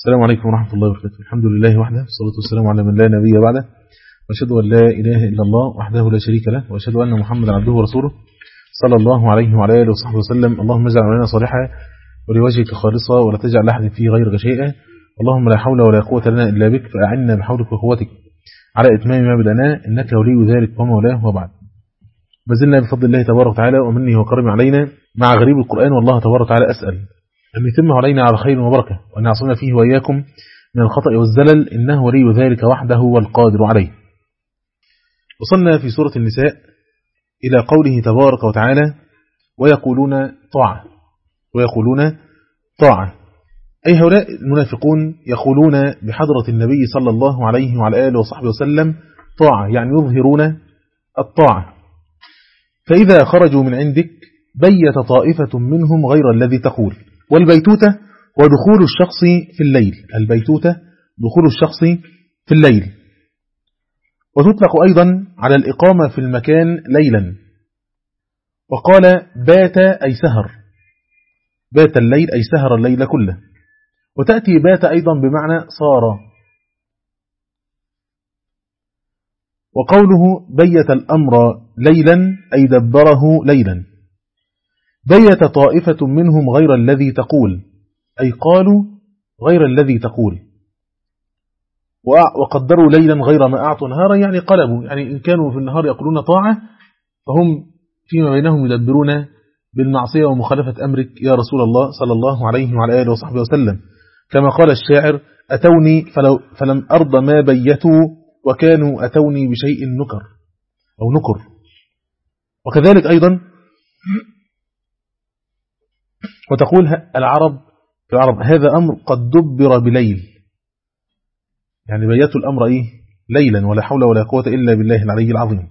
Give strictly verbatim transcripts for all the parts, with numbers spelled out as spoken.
السلام عليكم ورحمة الله وبركاته. الحمد لله وحده، والصلاة والسلام على من لا نبي بعده، وأشهد أن لا إله إلا الله وحده لا شريك له، وأشهد أن محمدا عبده ورسوله صلى الله عليه وعلى آله وصحبه وسلم. اللهم اجعل عملنا صالحا ولوجهك خالصا ولا تجعل لأحد فيه غيرك شيئا. اللهم لا حول ولا قوة لنا إلا بك، فأعنا بحولك وقوتك على إتمام ما بدأناه، إنك ولي ذلك ومولاه. وبعد، بزلنا بفضل الله تبارك وتعالى ومنه وكرمه علينا مع غريب القرآن. والله تبارك وتعالى أسأل أن يتمه علينا على خير وبركة، وأن يعصمنا فيه وإياكم من الخطأ والزلل، إنه ولي ذلك وحده والقادر عليه. وصلنا في سورة النساء إلى قوله تبارك وتعالى: ويقولون طاعة ويقولون طاعة، أي هؤلاء المنافقون يقولون بحضرة النبي صلى الله عليه وعلى آله وصحبه وسلم طاعة، يعني يظهرون الطاعة. فإذا خرجوا من عندك بيت طائفة منهم غير الذي تقول. والبيتوتة ودخول الشخص في الليل، البيتوتة دخول الشخص في الليل، وتطلق أيضا على الإقامة في المكان ليلا. وقال بات أي سهر، بات الليل أي سهر الليل كله. وتأتي بات أيضا بمعنى صار. وقوله بيت الأمر ليلا أي دبره ليلا. بيت طائفة منهم غير الذي تقول، أي قالوا غير الذي تقول. وقدروا ليلا غير ما أعطوا نهارا، يعني قلبوا، يعني إن كانوا في النهار يقولون طاعة فهم فيما بينهم يدبرون بالمعصية ومخالفة أمرك يا رسول الله صلى الله عليه وعلى آله وصحبه وسلم. كما قال الشاعر: أتوني فلو فلم أرض ما بيتوا، وكانوا أتوني بشيء نكر أو نكر. وكذلك أيضا وتقول العرب في العرب: هذا أمر قد دبر بليل، يعني بيتوا الأمر إيه؟ ليلا، ولا حول ولا قوة إلا بالله العلي العظيم.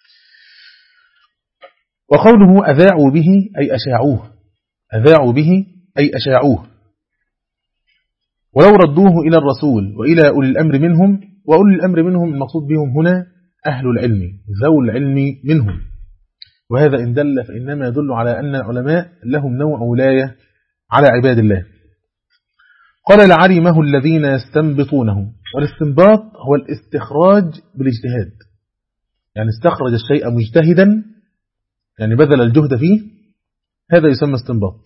وقوله أذاعوا به أي أشاعوه، أذاعوا به أي أشاعوه. ولو ردوه إلى الرسول وإلى أولي الأمر منهم، وأولي الأمر منهم المقصود بهم هنا أهل العلم، ذو العلم منهم. وهذا إن دل فإنما يدل على أن العلماء لهم نوع ولاية على عباد الله. قال: لعلمه الذين يستنبطونه. والاستنباط هو الاستخراج بالاجتهاد، يعني استخرج الشيء مجتهدا، يعني بذل الجهد فيه، هذا يسمى استنباط.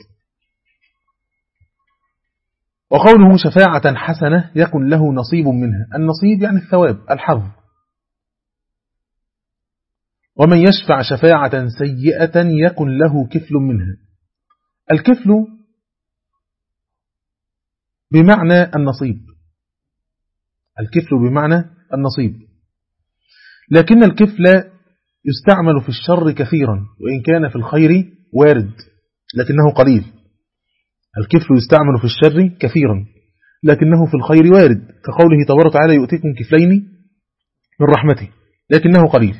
وقوله شفاعة حسنة يكن له نصيب منها، النصيب يعني الثواب، الحظ. ومن يشفع شفاعة سيئة يكن له كفل منها. الكفل بمعنى النصيب، الكفل بمعنى النصيب. لكن الكفل يستعمل في الشر كثيرا، وإن كان في الخير وارد لكنه قليل. الكفل يستعمل في الشر كثيرا لكنه في الخير وارد، كقوله تبارك وتعالى: يؤتيكم كفلين من رحمته، لكنه قليل.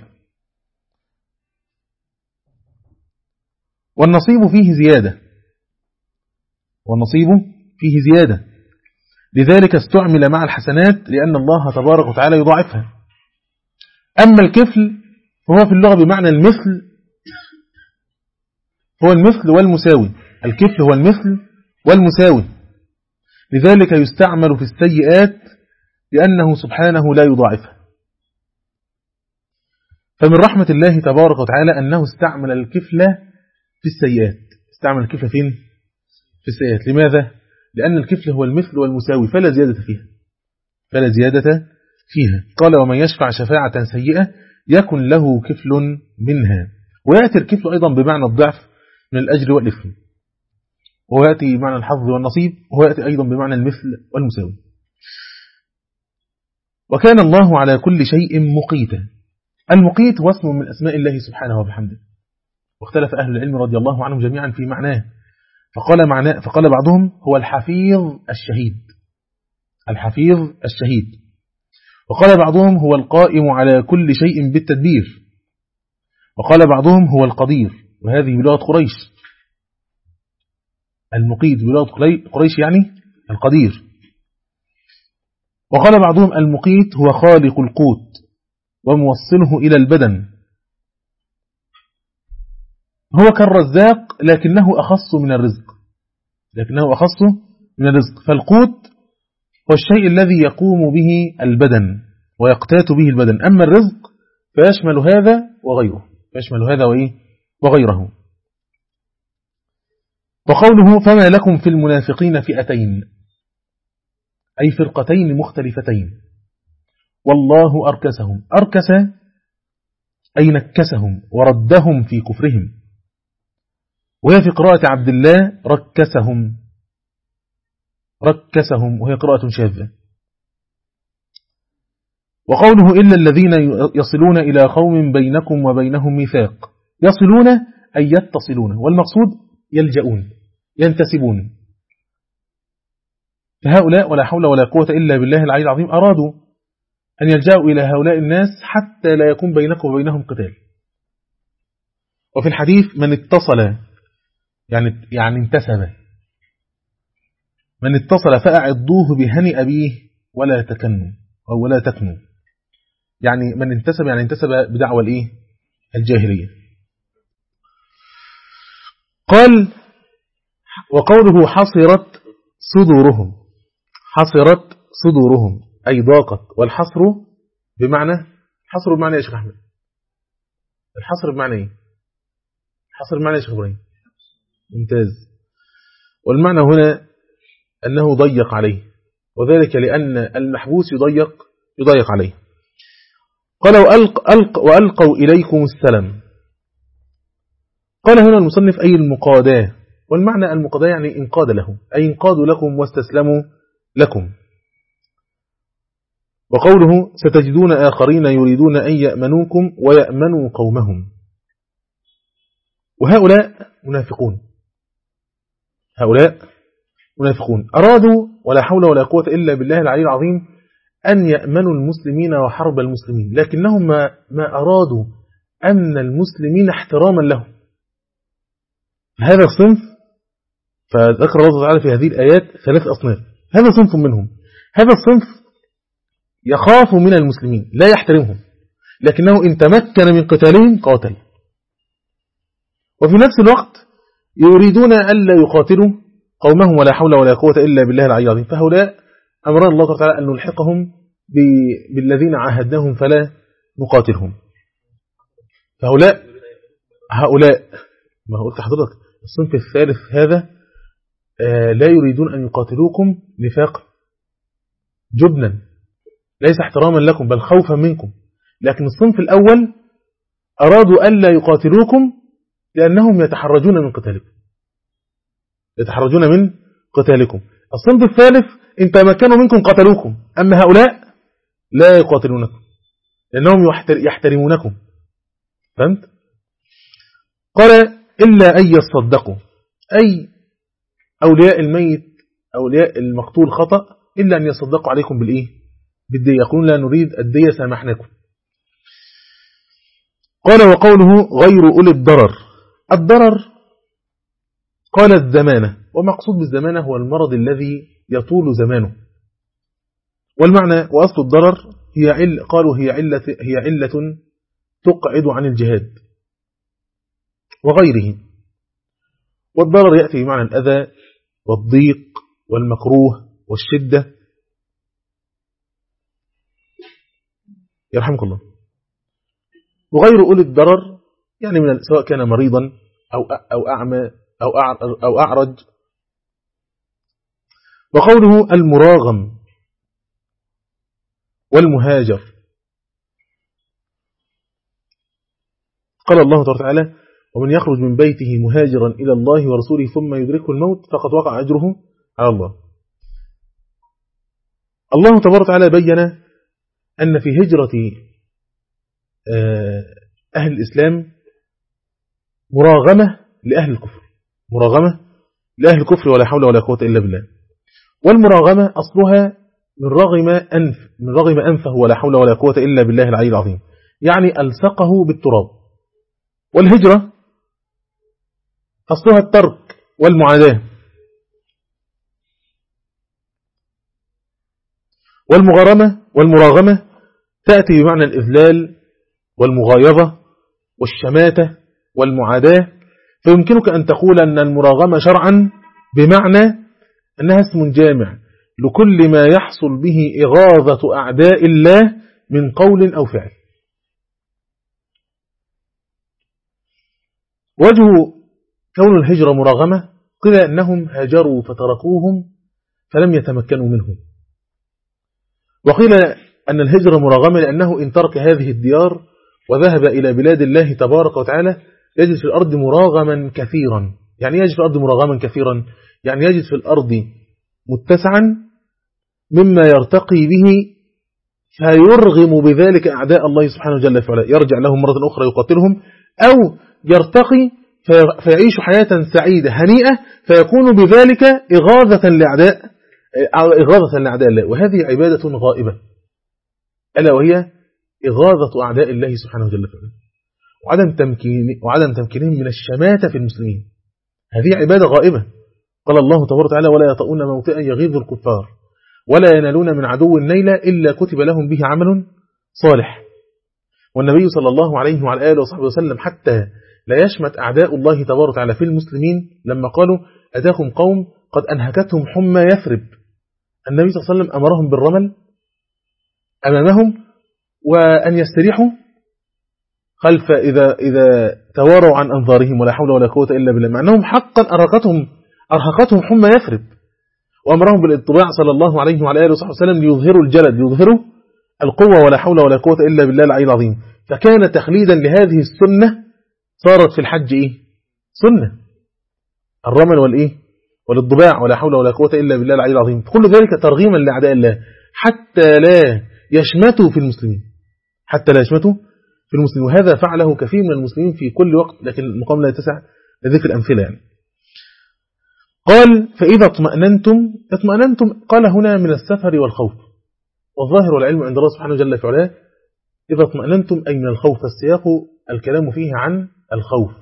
والنصيب فيه زيادة، والنصيب فيه زيادة، لذلك استعمل مع الحسنات لأن الله تبارك وتعالى يضاعفها. أما الكفل فهو في اللغة بمعنى المثل، هو المثل والمساوي. الكفل هو المثل والمساوي، لذلك يستعمل في السيئات لأنه سبحانه لا يضاعفها. فمن رحمة الله تبارك وتعالى أنه استعمل الكفل في السيئات. استعمل الكفل فين؟ في السيئات. لماذا؟ لأن الكفل هو المثل والمساوي، فلا زيادة فيها، فلا زيادة فيها. قال: ومن يشفع شفاعة سيئة يكن له كفل منها. ويأتي الكفل أيضا بمعنى الضعف من الأجر والإثم، ويأتي بمعنى الحظ والنصيب، ويأتي أيضا بمعنى المثل والمساوي. وكان الله على كل شيء مقيتا. المقيت هو اسم من أسماء الله سبحانه وبحمده، واختلف أهل العلم رضي الله عنهم جميعا في معناه. فقال, معناه فقال بعضهم هو الحفيظ الشهيد، الحفيظ الشهيد. وقال بعضهم هو القائم على كل شيء بالتدبير. وقال بعضهم هو القدير، وهذه بلغة قريش. المقيت بلغة قريش يعني القدير. وقال بعضهم المقيت هو خالق القوت وموصله إلى البدن، هو كالرزاق لكنه أخص من الرزق، لكنه أخص من الرزق. فالقوت والشيء الذي يقوم به البدن ويقتات به البدن. أما الرزق فيشمل هذا وغيره، يشمل هذا وإيه وغيره. وقوله فما لكم في المنافقين فئتين، أي فرقتين مختلفتين، والله أركسهم. أركس أي نكسهم وردهم في كفرهم، وهي في قراءة عبد الله ركسهم، ركسهم وهي قراءة شاذة. وقوله إلا الذين يصلون إلى قوم بينكم وبينهم ميثاق، يصلون أي يتصلون، والمقصود يلجؤون ينتسبون. فهؤلاء ولا حول ولا قوة إلا بالله العلي العظيم أرادوا أن يلجأوا إلى هؤلاء الناس حتى لا يكون بينكم وبينهم قتال. وفي الحديث من اتصل يعني يعني انتسب، من اتصل فأعضوه بهني أبيه ولا تكنوا أو ولا تكنوا، يعني من انتسب يعني انتسب بدعوى الإيه الجاهلية. قال وقوله حصرت صدورهم، حصرت صدورهم أي ضاقت، والحصر بمعنى حصر بمعنى إيش يا أحمد؟ الحصر بمعنى إيه؟ الحصر بمعنى إيش يا إبراهيم؟ ممتاز. والمعنى هنا أنه ضيق عليه، وذلك لأن المحبوس يضيق يضيق عليه. قال وألق ألق وألقوا إليكم السلام. قال هنا المصنف أي المقاداة، والمعنى المقاداة يعني انقاد له، أي انقادوا لكم واستسلموا لكم. وقوله ستجدون آخرين يريدون أن يأمنوكم ويأمنوا قومهم، وهؤلاء منافقون، هؤلاء منافقون أرادوا ولا حول ولا قوة إلا بالله العلي العظيم أن يأمنوا المسلمين وحرب المسلمين، لكنهم ما, ما أرادوا أمن المسلمين احتراما لهم. هذا الصنف فذكر الله تعالى في هذه الآيات ثلاث أصناف، هذا صنف منهم. هذا الصنف يخاف من المسلمين لا يحترمهم، لكنه إن تمكن من قتالهم قاتل، وفي نفس الوقت يريدون ألا يقاتلوا قومهم ولا حول ولا قوة إلا بالله العلي العظيم. فهؤلاء أمر الله تعالى أن نلحقهم بالذين عاهدناهم فلا نقاتلهم. فهؤلاء هؤلاء ما قلت حضرتك الصنف الثالث هذا آه لا يريدون أن يقاتلوكم نفاقا جبنا، ليس احتراما لكم بل خوفا منكم. لكن الصنف الأول أرادوا ألا يقاتلوكم لأنهم يتحرجون من قتالكم، يتحرجون من قتالكم. الصنف الثالث إن تمكنوا منكم قتلوكم، أما هؤلاء لا يقاتلونكم لأنهم يحترمونكم. فهمت؟ قال إلا أن يصدقوا، أي أولياء الميت أولياء المقتول خطأ، إلا أن يصدقوا عليكم بالإيه؟ بالدية، يقولون لا نريد الدية سامحناكم. قال وقوله غير أولي الضرر، الضرر قال الزمانة، ومقصود بالزمانة هو المرض الذي يطول زمانه. والمعنى وأصل الضرر هي عل قالوا هي علة هي علة تقعد عن الجهاد وغيره. والضرر يأتي بمعنى الأذى والضيق والمكروه والشدة. يرحمك الله. وغير أولي الضرر يعني من سواء كان مريضا أو أو أعمى أو أو أعرج. وقوله المراغم والمهاجر، قال الله تعالى ومن يخرج من بيته مهاجرا إلى الله ورسوله ثم يدركه الموت فقد وقع أجره على الله. الله تبارك وتعالى بين أن في هجرة أهل الإسلام مراغمة لأهل الكفر، مراغمة لأهل الكفر ولا حول ولا قوة إلا بالله. والمراغمة أصلها من رغم أنف من رغم أنفه ولا حول ولا قوة إلا بالله العلي العظيم، يعني ألصقه بالتراب. والهجرة أصلها الترك والمعاداة. والمغارمة والمراغمة تأتي بمعنى الإذلال والمغايظة والشماتة والمعاداة. فيمكنك أن تقول أن المراغمة شرعا بمعنى أنها اسم جامع لكل ما يحصل به إغاظة أعداء الله من قول أو فعل. وجه كون الهجرة مراغمة قيل أنهم هاجروا فتركوهم فلم يتمكنوا منهم، وقيل أن الهجرة مراغمة لأنه إن ترك هذه الديار وذهب إلى بلاد الله تبارك وتعالى يجد في الأرض مراغما كثيرا. يعني يجد في الأرض مراغما كثيرا يعني يجد في الأرض متسعا مما يرتقي به فيرغم بذلك أعداء الله سبحانه جل وعلا، يرجع لهم مرة أخرى يقاتلهم، أو يرتقي فيعيش حياة سعيدة هنيئة فيكون بذلك إغاظة لأعداء إغاظة لأعداء الله. وهذه عبادة غائبة ألا وهي إغاظة أعداء الله سبحانه جل وعلا وعدم تمكين وعدم تمكينهم من الشماتة في المسلمين. هذه عبادة غائبة. قال الله تبارك وتعالى: ولا يطؤون موطئا يغيظ الكفار ولا ينالون من عدو نيلا إلا كتب لهم به عمل صالح. والنبي صلى الله عليه وعلى آله وصحبه وسلم حتى لا يشمت أعداء الله تبارك وتعالى في المسلمين لما قالوا: أتاكم قوم قد أنهكتهم حمى يثرب، النبي صلى الله عليه وسلم أمرهم بالرمل أمامهم وأن يستريحوا خلف إذا إذا تواروا عن أنظارهم ولا حول ولا قوة إلا بالله، مع أنهم حقا أرهقتهم أرهقتهم حمى يثرب، وأمرهم بالاتباع صلى الله عليه وعلى آله وصحبه وسلم ليظهروا الجلد ليظهروا القوة ولا حول ولا قوة إلا بالله العلي العظيم. فكان تخليدا لهذه السنة صارت في الحج إيه؟ سنة الرمل والإيه؟ والضباع ولا حول ولا قوة إلا بالله العلي العظيم. كل ذلك ترغيما لأعداء الله حتى لا يشمتوا في المسلمين حتى لا يشمتوا في المسلمين. وهذا فعله كثير من المسلمين في كل وقت، لكن المقام لا يتسع لذكر الأمثلة يعني. قال: فإذا اطمأننتم اطمأننتم قال هنا من السفر والخوف، والظاهر والعلم عند الله سبحانه جل في علاه إذا اطمأننتم أي من الخوف، السياق الكلام فيه عن الخوف.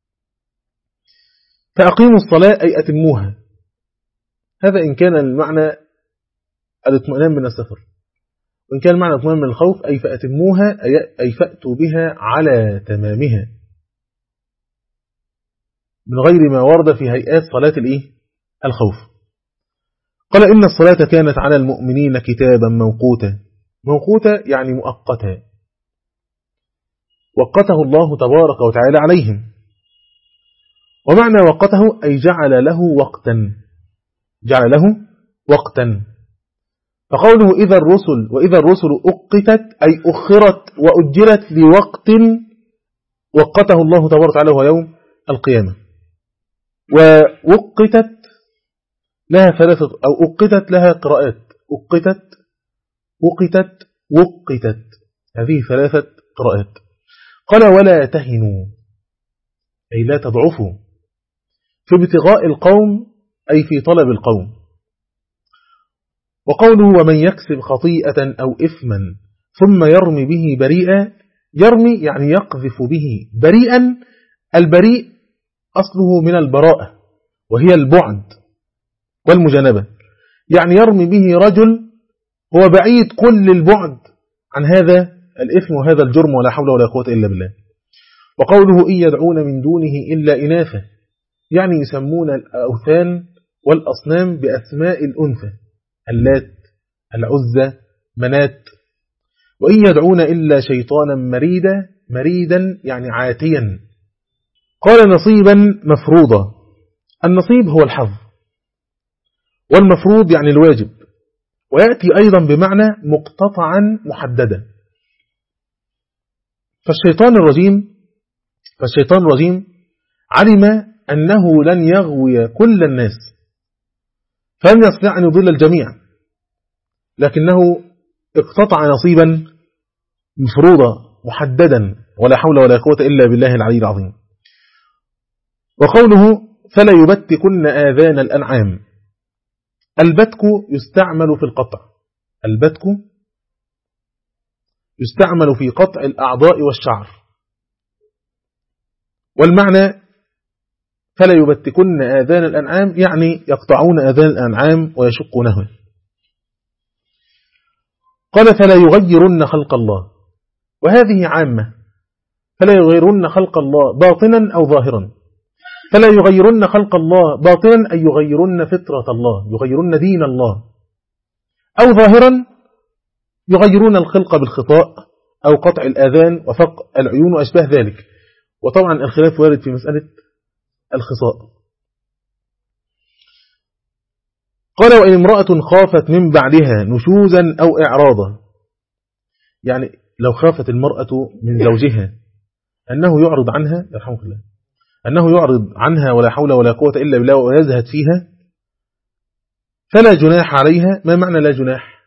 فأقيموا الصلاة أي أتموها، هذا إن كان المعنى الاطمئنان من السفر، وإن كان المعنى الاطمئنان من الخوف أي فأتموها أي فأتوا بها على تمامها من غير ما ورد في هيئات صلاة الإيه؟ الخوف. قال: إن الصلاة كانت على المؤمنين كتابا موقوتا. موقوتا يعني مؤقتا، وقته الله تبارك وتعالى عليهم. ومعنى وقته أي جعل له وقتا جعل له وقتا فقوله إذا الرسل وإذا الرسل أقتت أي أخرت وأجلت لوقت وقته الله تبارك وتعالى هو يوم القيامة. ووقتت لها ثلاثة أو أقتت لها قراءات، أقتت وقتت وقتت، هذه ثلاثة قراءات. قال: ولا تهنوا أي لا تضعفوا في ابتغاء القوم أي في طلب القوم. وقوله: ومن يكسب خطيئة أو إثما ثم يرمي به بريئا، يرمي يعني يقذف به بريئا. البريء أصله من البراءة وهي البعد والمجانبة، يعني يرمي به رجل هو بعيد كل البعد عن هذا الإثم وهذا الجرم ولا حول ولا قوة إلا بالله. وقوله: إن يدعون من دونه إلا إناثا، يعني يسمون الأوثان والأصنام بأسماء الأنثى، اللات العزة منات. وإن يدعون إلا شيطانا مريدا، مريدا يعني عاتيا. قال: نصيبا مفروضا، النصيب هو الحظ، والمفروض يعني الواجب، ويأتي أيضا بمعنى مقتطعا محددا. فالشيطان الرجيم فالشيطان الرجيم علم أنه لن يغوي كل الناس فلم يستطيع أن يضل الجميع، لكنه اقتطع نصيبا مفروضا محددا ولا حول ولا قوة إلا بالله العلي العظيم. وقوله: فلا يبتكن آذان الأنعام، البتك يستعمل في القطع، البتك يستعمل في قطع الأعضاء والشعر. والمعنى فلا يبتكن آذان الأنعام يعني يقطعون آذان الأنعام ويشقونها. قال: فلا يغيرن خلق الله، وهذه عامة، فلا يغيرن خلق الله باطنا أو ظاهرا. فلا يغيرن خلق الله باطنا أي يغيرن فطرة الله، يغيرن دين الله، أو ظاهرا يغيرون الخلق بالخطاء أو قطع الآذان وفق العيون وأشباه ذلك. وطبعا الخلاف وارد في مسألة الخصاء. قال وإن امرأة خافت من بعدها نشوزا أو إعراضا، يعني لو خافت المرأة من زوجها أنه يعرض عنها يرحمك الله أنه يعرض عنها ولا حول ولا قوة إلا بالله ويزهد فيها فلا جناح عليها. ما معنى لا جناح؟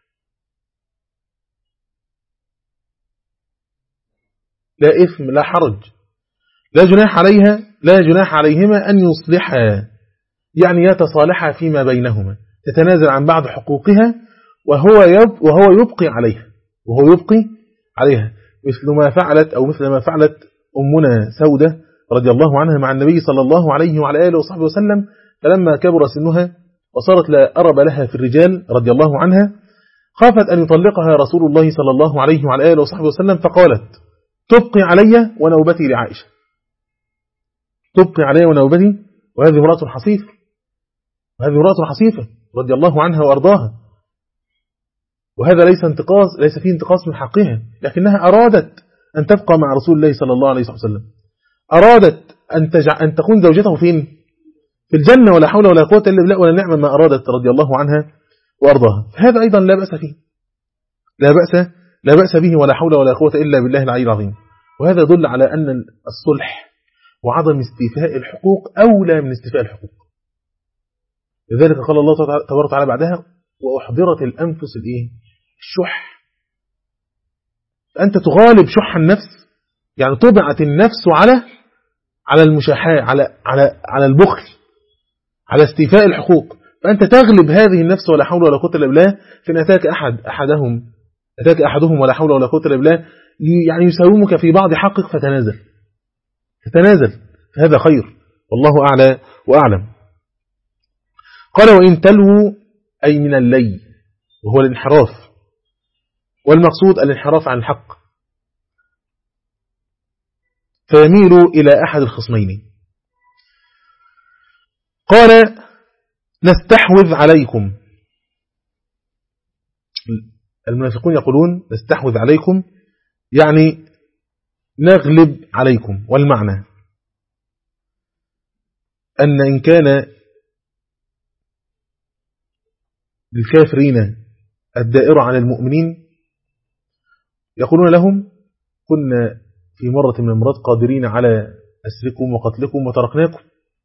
لا إثم لا حرج. لا جناح عليها لا جناح عليهما أن يصلحا، يعني يتصالحا فيما بينهما، تتنازل عن بعض حقوقها وهو يب وهو يبقي عليها وهو يبقي عليها مثل ما فعلت أو مثل ما فعلت أمنا سودة رضي الله عنها مع النبي صلى الله عليه وعلى آله وصحبه وسلم، فلما كبر سنها وصارت لا أرب لها في الرجال رضي الله عنها خافت أن يطلقها رسول الله صلى الله عليه وعلى آله وصحبه وسلم، فقالت تبقي علي ونوبتي لعائشة، تبقي علي ونوبتي. وهذه امرأة حصيفة وهذه امرأة حصيفة رضي الله عنها وأرضاها، وهذا ليس انتقاص ليس فيه انتقاص من حقها، لكنها أرادت أن تبقى مع رسول الله صلى الله عليه وسلم، أرادت أن, تجع... أن تكون زوجته فين؟ في الجنة، ولا حول ولا قوة إلا بالله، ولا نعم ما أرادت رضي الله عنها وأرضاها. هذا أيضا لا بأس فيه لا بأس لا بأس به ولا حول ولا قوة إلا بالله العلي العظيم. وهذا يدل على أن الصلح وعدم استيفاء الحقوق أولى من استيفاء الحقوق. لذلك قال الله تبارك وتعالى بعدها وأحضرت الأنفس الإيه؟ الشح. أنت تغالب شح النفس، يعني طبعت النفس على على المشاحاة، على على على البخل، على استيفاء الحقوق، فأنت تغلب هذه النفس ولا حول ولا قوة إلا بالله. فإن أتاك أحد أحدهم أتاك أحدهم ولا حول ولا قوة إلا بالله يعني يساومك في بعض حقك فتنازل فتنازل فهذا خير، والله أعلى وأعلم. قال وإن تلووا أي من اللي وهو الانحراف، والمقصود الانحراف عن الحق، فيميلوا إلى أحد الخصمين. قال نستحوذ عليكم. المنافقون يقولون نستحوذ عليكم يعني نغلب عليكم، والمعنى أن إن كان للكافرين الدائرة على المؤمنين يقولون لهم كنا في مرة من المرات قادرين على أسركم وقتلكم وتركناكم،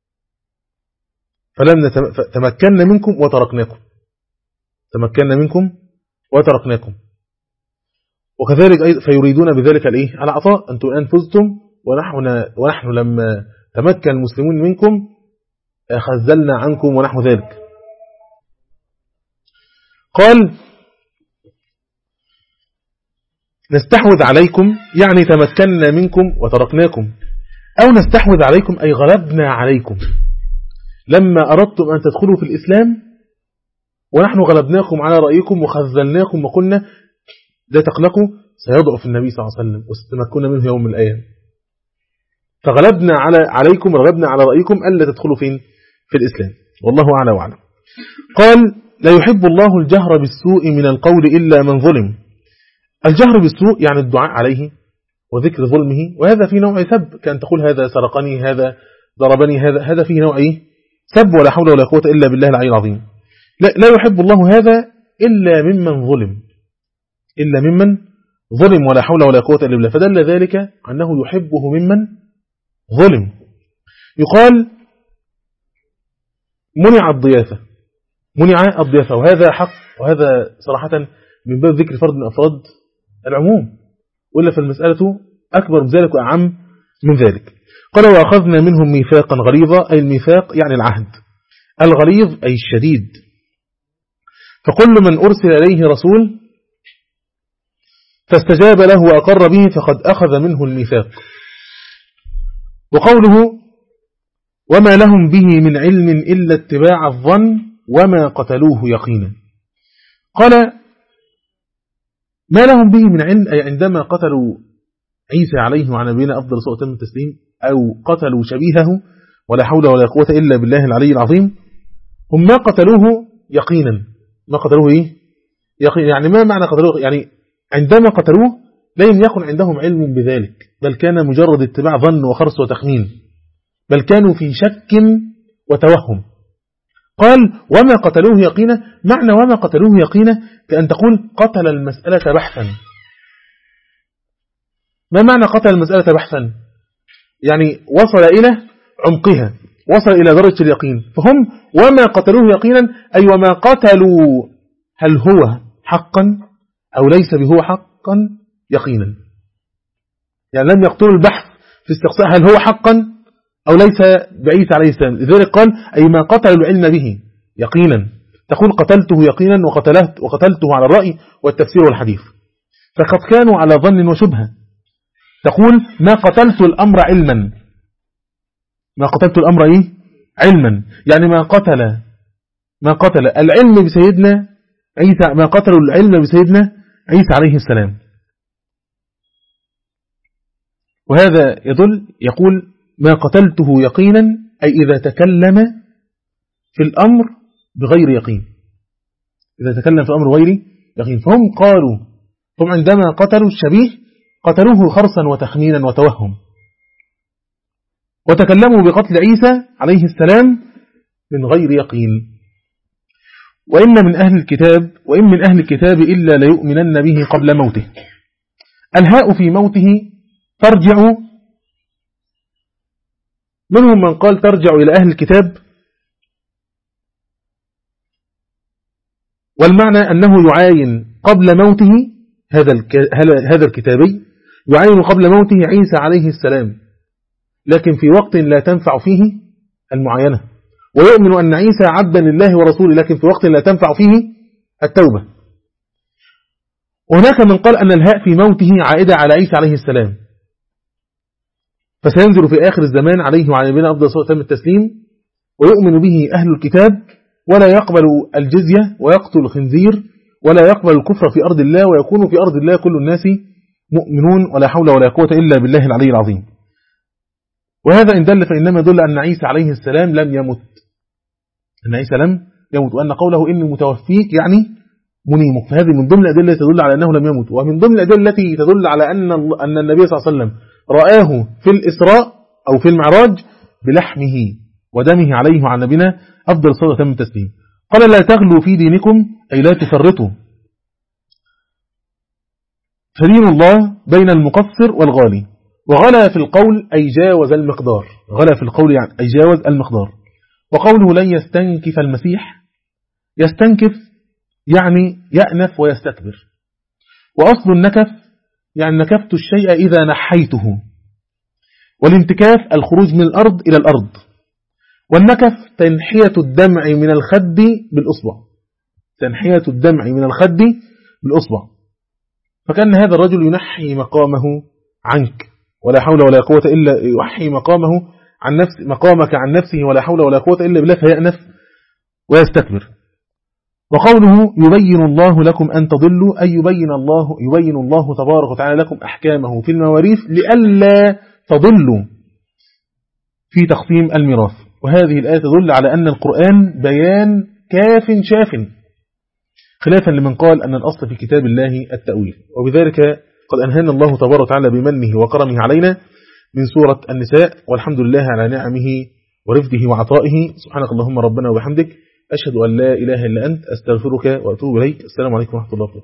فلم تمكنا منكم وتركناكم تمكنا منكم وتركناكم وكذلك فيريدون بذلك الايه العطاء، أنتم الآن فزتم ونحن, ونحن لما تمكن المسلمون منكم خذلنا عنكم ونحو ذلك. قال نستحوذ عليكم يعني تمكنا منكم وتركناكم، أو نستحوذ عليكم أي غلبنا عليكم لما أردتم أن تدخلوا في الإسلام ونحن غلبناكم على رأيكم وخذلناكم وقلنا لا تقلقوا سيضعف النبي صلى الله عليه وسلم وستمكنا منه يوم من الأيام، فغلبنا على عليكم رغبنا على رأيكم ألا تدخلوا فين في الإسلام، والله أعلى وأعلم. قال لا يحب الله الجهر بالسوء من القول إلا من ظلم. الجهر بالسوء يعني الدعاء عليه وذكر ظلمه، وهذا في نوع سب، كان تقول هذا سرقني هذا ضربني هذا هذا فيه نوع سب ولا حول ولا قوة إلا بالله العلي العظيم. لا, لا يحب الله هذا إلا ممن ظلم إلا ممن ظلم ولا حول ولا قوة إلا بالله، فدل ذلك أنه يحبه ممن ظلم. يقال منع الضيافة منع الضيافة وهذا حق، وهذا صراحة من باب ذكر فرد من أفراد العموم، وإلا فالمسألة أكبر من ذلك وأعم من ذلك. قال وأخذنا منهم ميثاقا غليظا، أي الميثاق يعني العهد الغليظ أي الشديد، فكل من أرسل إليه رسول فاستجاب له وأقر به فقد أخذ منه الميثاق. وقوله وما لهم به من علم إلا اتباع الظن وما قتلوه يقينا. قال ما لهم به من علم أي عندما قتلوا عيسى عليه وعلى نبينا أفضل صلاة التسليم أو قتلوا شبيهه ولا حول ولا قوة إلا بالله العلي العظيم، هم ما قتلوه يقينا ما قتلوه إيه؟ يقين. يعني ما معنى قتلوه؟ يعني عندما قتلوه لم يكن عندهم علم بذلك، بل كان مجرد اتباع ظن وخرص وتخمين، بل كانوا في شك وتوهم. قال وما قتلوه يقينا. معنى وما قتلوه يقينا كأن تقول قتل المسألة بحثا. ما معنى قتل المسألة بحثا؟ يعني وصل إلى عمقها، وصل إلى درجة اليقين. فهم وما قتلوه يقينا أي وما قتلوا هل هو حقا أو ليس بهو حقا يقينا. يعني لم يقتلوا البحث في استقصاء هل هو حقا أو ليس بعيسى عليه السلام. لذلك قال أي ما قتلوا العلم به يقينا. تقول قتلته يقينا وقتلت وقتلته على الرأي والتفسير والحديث. فقد كانوا على ظن وشبهة. تقول ما قتلت الأمر علما. ما قتلت الأمر إيه؟ علما. يعني ما قتل ما قتل العلم بسيدنا عيسى، ما قتلوا العلم بسيدنا عيسى عليه السلام. وهذا يدل يقول ما قتلته يقينا أي إذا تكلم في الأمر بغير يقين، إذا تكلم في الأمر غير يقين. فهم قالوا هم عندما قتلوا الشبيه قتلوه خرصا وتخمينا وتوهم، وتكلموا بقتل عيسى عليه السلام من غير يقين. وإن من أهل الكتاب وإن من أهل الكتاب إلا ليؤمنن به قبل موته. الهاء في موته ترجع، منهم من قال ترجع إلى أهل الكتاب، والمعنى أنه يعاين قبل موته هذا هذا الكتابي يعاين قبل موته عيسى عليه السلام، لكن في وقت لا تنفع فيه المعاينة، ويؤمن أن عيسى عبدا لله ورسوله، لكن في وقت لا تنفع فيه التوبة. وهناك من قال أن الهاء في موته عائدة على عيسى عليه السلام، فسينزل في آخر الزمان عليه وعلى نبينا أفضل الصلاة والسلام التسليم، ويؤمن به أهل الكتاب ولا يقبل الجزية ويقتل الخنزير ولا يقبل الكفر في أرض الله، ويكون في أرض الله كل الناس مؤمنون ولا حول ولا قوة إلا بالله العلي العظيم. وهذا إن دل فإنما يدل أن عيسى عليه السلام لم يمت، أن عيسى لم يمت، وأن قوله إني متوفيك يعني منيمك. فهذه من ضمن الأدلة تدل على أنه لم يمت، ومن ضمن الأدلة التي تدل على أن أن النبي صلى الله عليه وسلم رآه في الإسراء أو في المعراج بلحمه ودمه عليه وعن نبينا أفضل الصلاة والسلام التسليم. قال لا تغلوا في دينكم أي لا تفرطوا، فدين الله بين المقصر والغالي. وغلا في القول أي جاوز المقدار، غلا في القول يعني أي جاوز المقدار. وقوله لن يستنكف المسيح، يستنكف يعني يأنف ويستكبر، وأصل النكف يعني نكفت الشيء إذا نحيته، والانتكاف الخروج من الأرض إلى الأرض، والنكف تنحية الدمع من الخد بالأصبع، تنحية الدمع من الخد بالأصبع. فكان هذا الرجل ينحي مقامه عنك ولا حول ولا قوة إلا يحيي مقامه عن نفس مقامك عن نفسه ولا حول ولا قوة إلا بالله، فيأنف ويستكبر. وقوله يبين الله لكم أن تضلوا أي يبين الله يبين الله تبارك وتعالى لكم أحكامه في المواريث لئلا تضلوا في تقسيم الميراث. وهذه الآية تدل على أن القرآن بيان كاف شاف، خلافا لمن قال أن الأصل في كتاب الله التأويل. وبذلك قد أنهانا الله تبارك وتعالى بمنه وكرمه علينا من سورة النساء، والحمد لله على نعمه ورفده وعطائه. سبحانك اللهم ربنا وبحمدك، أشهد أن لا إله إلا أنت، أستغفرك وأتوب إليك. السلام عليكم ورحمة الله وبركاته.